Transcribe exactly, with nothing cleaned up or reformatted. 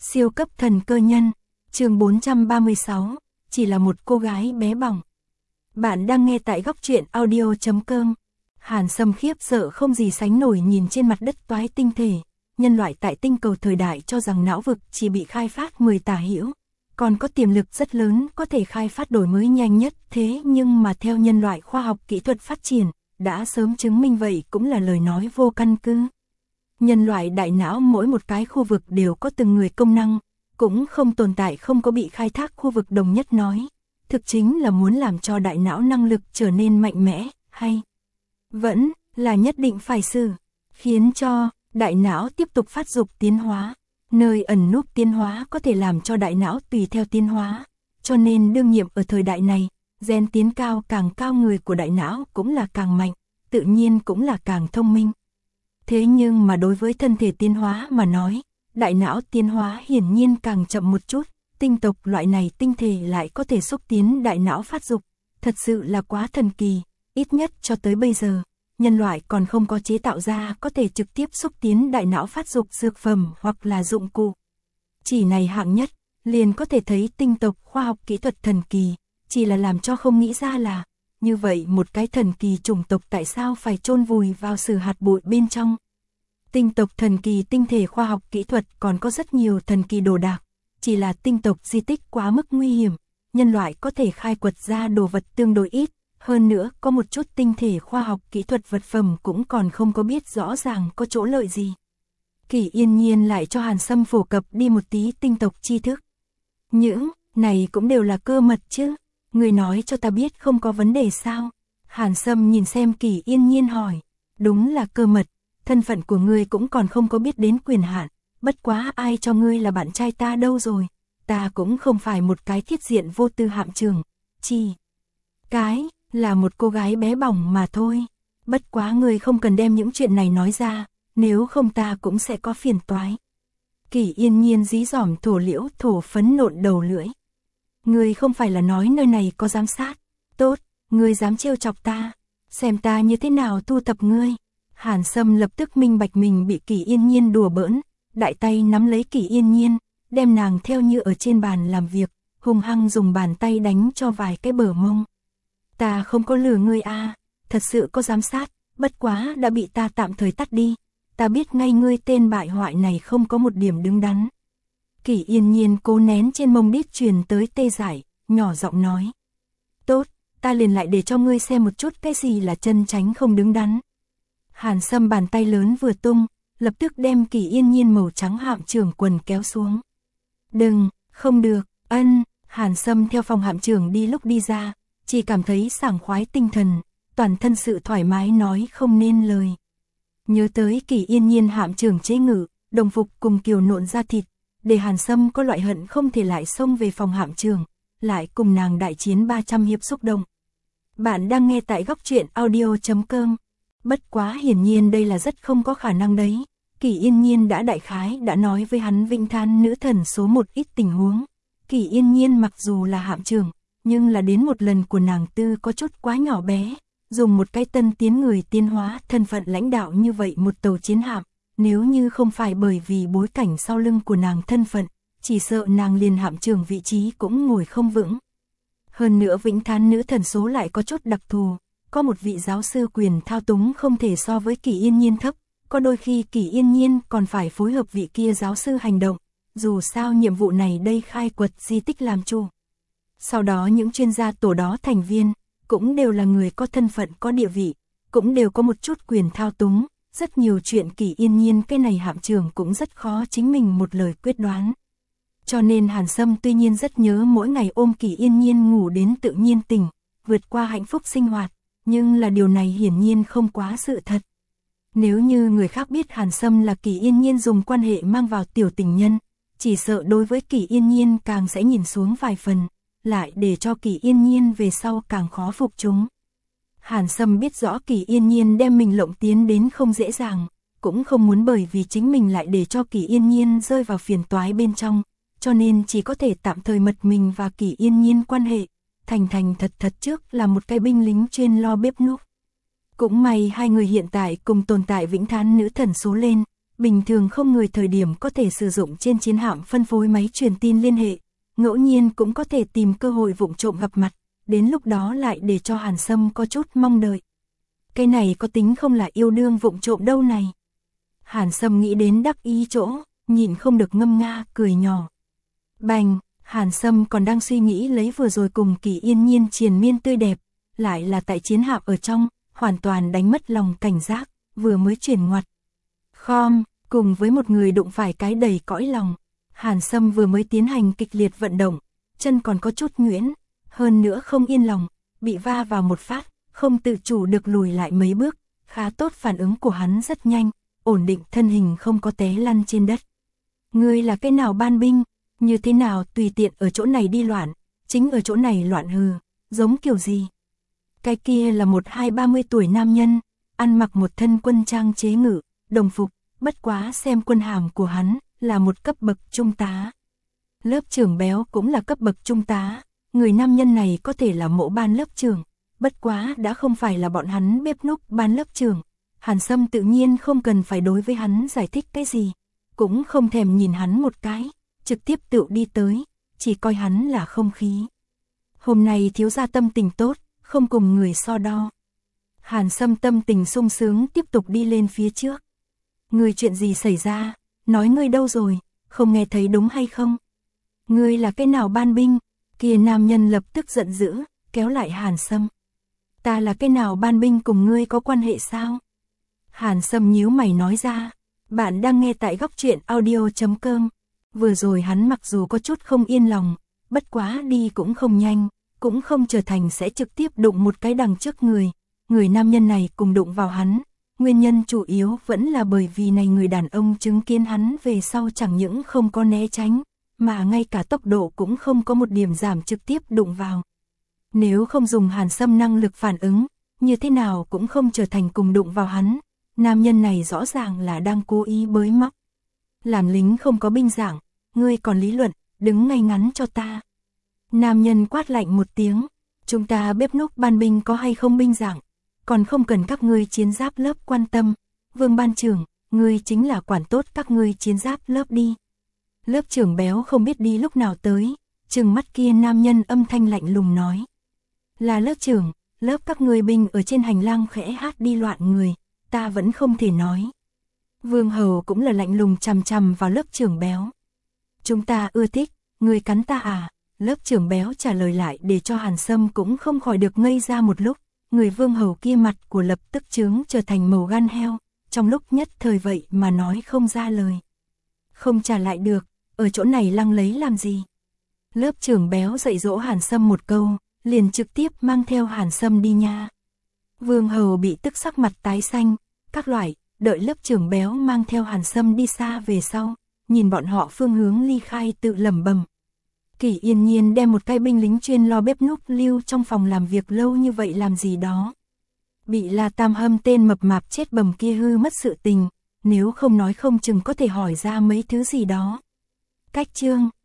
Siêu cấp thần cơ nhân, chương bốn trăm ba mươi sáu, chỉ là một cô gái bé bỏng. Bạn đang nghe tại góc truyện audio chấm com. Hàn Sâm khiếp sợ không gì sánh nổi nhìn trên mặt đất toái tinh thể, nhân loại tại tinh cầu thời đại cho rằng não vực chỉ bị khai phát mười tả hữu, còn có tiềm lực rất lớn có thể khai phát đổi mới nhanh nhất, thế nhưng mà theo nhân loại khoa học kỹ thuật phát triển, đã sớm chứng minh vậy cũng là lời nói vô căn cứ. Nhân loại đại não mỗi một cái khu vực đều có từng người công năng, cũng không tồn tại không có bị khai thác khu vực đồng nhất nói. Thực chính là muốn làm cho đại não năng lực trở nên mạnh mẽ, hay vẫn là nhất định phải xử, khiến cho đại não tiếp tục phát dục tiến hóa. Nơi ẩn núp tiến hóa có thể làm cho đại não tùy theo tiến hóa, cho nên đương nhiệm ở thời đại này, gen tiến cao càng cao người của đại não cũng là càng mạnh, tự nhiên cũng là càng thông minh. Thế nhưng mà đối với thân thể tiến hóa mà nói, đại não tiến hóa hiển nhiên càng chậm một chút, tinh tộc loại này tinh thể lại có thể xúc tiến đại não phát dục, thật sự là quá thần kỳ, ít nhất cho tới bây giờ, nhân loại còn không có chế tạo ra có thể trực tiếp xúc tiến đại não phát dục dược phẩm hoặc là dụng cụ. Chỉ này hạng nhất, liền có thể thấy tinh tộc khoa học kỹ thuật thần kỳ, chỉ là làm cho không nghĩ ra là, như vậy một cái thần kỳ chủng tộc tại sao phải chôn vùi vào sử hạt bụi bên trong. Tinh tộc thần kỳ tinh thể khoa học kỹ thuật còn có rất nhiều thần kỳ đồ đạc, chỉ là tinh tộc di tích quá mức nguy hiểm, nhân loại có thể khai quật ra đồ vật tương đối ít, hơn nữa có một chút tinh thể khoa học kỹ thuật vật phẩm cũng còn không có biết rõ ràng có chỗ lợi gì. Kỷ Yên Nhiên lại cho Hàn Sâm phổ cập đi một tí tinh tộc tri thức. Những này cũng đều là cơ mật chứ, người nói cho ta biết không có vấn đề sao? Hàn Sâm nhìn xem Kỷ Yên Nhiên hỏi, đúng là cơ mật, thân phận của ngươi cũng còn không có biết đến quyền hạn, bất quá ai cho ngươi là bạn trai ta đâu rồi, ta cũng không phải một cái thiết diện vô tư hạm trưởng, chỉ cái là một cô gái bé bỏng mà thôi, bất quá ngươi không cần đem những chuyện này nói ra, nếu không ta cũng sẽ có phiền toái. Kỷ Yên Nhiên dí dỏm thổ liễu thổ phấn nộn đầu lưỡi. Ngươi không phải là nói nơi này có giám sát, tốt, ngươi dám trêu chọc ta, xem ta như thế nào thu thập ngươi. Hàn Sâm lập tức minh bạch mình bị Kỷ Yên Nhiên đùa bỡn, đại tay nắm lấy Kỷ Yên Nhiên, đem nàng theo như ở trên bàn làm việc, hung hăng dùng bàn tay đánh cho vài cái bờ mông. Ta không có lừa ngươi a, thật sự có giám sát, bất quá đã bị ta tạm thời tắt đi, ta biết ngay ngươi tên bại hoại này không có một điểm đứng đắn. Kỷ Yên Nhiên cố nén trên mông đít truyền tới tê dại, nhỏ giọng nói. Tốt, ta liền lại để cho ngươi xem một chút cái gì là chân tránh không đứng đắn. Hàn Sâm bàn tay lớn vừa tung, lập tức đem Kỷ Yên Nhiên màu trắng hạm trưởng quần kéo xuống. Đừng, không được, ân, Hàn Sâm theo phòng hạm trưởng đi lúc đi ra, chỉ cảm thấy sảng khoái tinh thần, toàn thân sự thoải mái nói không nên lời. Nhớ tới Kỷ Yên Nhiên hạm trưởng chế ngự, đồng phục cùng kiều nộn da thịt, để Hàn Sâm có loại hận không thể lại xông về phòng hạm trưởng, lại cùng nàng đại chiến ba trăm hiệp xúc động. Bạn đang nghe tại góc truyện audio chấm com. Bất quá hiển nhiên đây là rất không có khả năng đấy. Kỷ Yên Nhiên đã đại khái đã nói với hắn Vĩnh Than nữ thần số một ít tình huống. Kỷ Yên Nhiên mặc dù là hạm trưởng, nhưng là đến một lần của nàng tư có chút quá nhỏ bé, dùng một cái tân tiến người tiến hóa thân phận lãnh đạo như vậy một tàu chiến hạm, nếu như không phải bởi vì bối cảnh sau lưng của nàng thân phận, chỉ sợ nàng liền hạm trưởng vị trí cũng ngồi không vững. Hơn nữa Vĩnh Than nữ thần số lại có chút đặc thù, có một vị giáo sư quyền thao túng không thể so với Kỷ Yên Nhiên thấp, có đôi khi Kỷ Yên Nhiên còn phải phối hợp vị kia giáo sư hành động, dù sao nhiệm vụ này đây khai quật di tích làm chủ. Sau đó những chuyên gia tổ đó thành viên, cũng đều là người có thân phận có địa vị, cũng đều có một chút quyền thao túng, rất nhiều chuyện Kỷ Yên Nhiên cái này hạm trưởng cũng rất khó chính mình một lời quyết đoán. Cho nên Hàn Sâm tuy nhiên rất nhớ mỗi ngày ôm Kỷ Yên Nhiên ngủ đến tự nhiên tỉnh, vượt qua hạnh phúc sinh hoạt, nhưng là điều này hiển nhiên không quá sự thật. Nếu như người khác biết Hàn Sâm là Kỷ Yên Nhiên dùng quan hệ mang vào tiểu tình nhân, chỉ sợ đối với Kỷ Yên Nhiên càng sẽ nhìn xuống vài phần, lại để cho Kỷ Yên Nhiên về sau càng khó phục chúng. Hàn Sâm biết rõ Kỷ Yên Nhiên đem mình lộng tiến đến không dễ dàng, cũng không muốn bởi vì chính mình lại để cho Kỷ Yên Nhiên rơi vào phiền toái bên trong, cho nên chỉ có thể tạm thời mật mình và Kỷ Yên Nhiên quan hệ, thành thành thật thật trước là một cái binh lính chuyên lo bếp núc. Cũng may hai người hiện tại cùng tồn tại Vĩnh Than nữ thần số lên, bình thường không người thời điểm có thể sử dụng trên chiến hạm phân phối máy truyền tin liên hệ, ngẫu nhiên cũng có thể tìm cơ hội vụng trộm gặp mặt, đến lúc đó lại để cho Hàn Sâm có chút mong đợi. Cái này có tính không là yêu đương vụng trộm đâu này. Hàn Sâm nghĩ đến đắc ý chỗ, nhịn không được ngâm nga, cười nhỏ. Bành, Hàn Sâm còn đang suy nghĩ lấy vừa rồi cùng Kỳ Yên Nhiên triền miên tươi đẹp, lại là tại chiến hạm ở trong, hoàn toàn đánh mất lòng cảnh giác, vừa mới chuyển ngoặt. Khom, cùng với một người đụng phải cái đầy cõi lòng, Hàn Sâm vừa mới tiến hành kịch liệt vận động, chân còn có chút nhuyễn, hơn nữa không yên lòng, bị va vào một phát, không tự chủ được lùi lại mấy bước, khá tốt phản ứng của hắn rất nhanh, ổn định thân hình không có té lăn trên đất. Ngươi là cái nào ban binh, như thế nào tùy tiện ở chỗ này đi loạn, chính ở chỗ này loạn hừ, giống kiểu gì? Cái kia là một hai ba mươi tuổi nam nhân, ăn mặc một thân quân trang chế ngự, đồng phục, bất quá xem quân hàm của hắn, là một cấp bậc trung tá. Lớp trưởng Béo cũng là cấp bậc trung tá, người nam nhân này có thể là mẫu ban lớp trưởng, bất quá đã không phải là bọn hắn bếp núc ban lớp trưởng. Hàn Sâm tự nhiên không cần phải đối với hắn giải thích cái gì, cũng không thèm nhìn hắn một cái, trực tiếp tự đi tới, chỉ coi hắn là không khí. Hôm nay thiếu gia tâm tình tốt, không cùng người so đo. Hàn Sâm tâm tình sung sướng tiếp tục đi lên phía trước. Ngươi chuyện gì xảy ra, nói ngươi đâu rồi, không nghe thấy đúng hay không? Ngươi là cái nào ban binh? Kia nam nhân lập tức giận dữ, kéo lại Hàn Sâm. Ta là cái nào ban binh cùng ngươi có quan hệ sao? Hàn Sâm nhíu mày nói ra, bạn đang nghe tại góc truyện audio chấm com. Vừa rồi hắn mặc dù có chút không yên lòng, bất quá đi cũng không nhanh, cũng không trở thành sẽ trực tiếp đụng một cái đằng trước người. Người nam nhân này cùng đụng vào hắn, nguyên nhân chủ yếu vẫn là bởi vì này người đàn ông chứng kiến hắn về sau chẳng những không có né tránh, mà ngay cả tốc độ cũng không có một điểm giảm trực tiếp đụng vào. Nếu không dùng Hàn Sâm năng lực phản ứng, như thế nào cũng không trở thành cùng đụng vào hắn. Nam nhân này rõ ràng là đang cố ý bới móc. Làm lính không có binh giảng, ngươi còn lý luận, đứng ngay ngắn cho ta. Nam nhân quát lạnh một tiếng, chúng ta bếp núc ban binh có hay không binh giảng, còn không cần các ngươi chiến giáp lớp quan tâm. Vương ban trưởng, ngươi chính là quản tốt các ngươi chiến giáp lớp đi. Lớp trưởng Béo không biết đi lúc nào tới, trừng mắt kia nam nhân âm thanh lạnh lùng nói. Là lớp trưởng, lớp các ngươi binh ở trên hành lang khẽ hát đi loạn người, ta vẫn không thể nói. Vương Hầu cũng là lạnh lùng chằm chằm vào lớp trưởng Béo. Chúng ta ưa thích, ngươi cắn ta à? Lớp trưởng Béo trả lời lại để cho Hàn Sâm cũng không khỏi được ngây ra một lúc. Người Vương Hầu kia mặt của lập tức trướng trở thành màu gan heo, trong lúc nhất thời vậy mà nói không ra lời. Không trả lại được, ở chỗ này lăng lấy làm gì? Lớp trưởng Béo dạy dỗ Hàn Sâm một câu, liền trực tiếp mang theo Hàn Sâm đi nha. Vương Hầu bị tức sắc mặt tái xanh, các loại, đợi lớp trưởng Béo mang theo Hàn Sâm đi xa về sau, nhìn bọn họ phương hướng ly khai tự lẩm bẩm. Kỳ Yên Nhiên đem một cái binh lính chuyên lo bếp núc lưu trong phòng làm việc lâu như vậy làm gì đó. Bị La Tam Hâm tên mập mạp chết bầm kia hư mất sự tình, nếu không nói không chừng có thể hỏi ra mấy thứ gì đó. Cách chương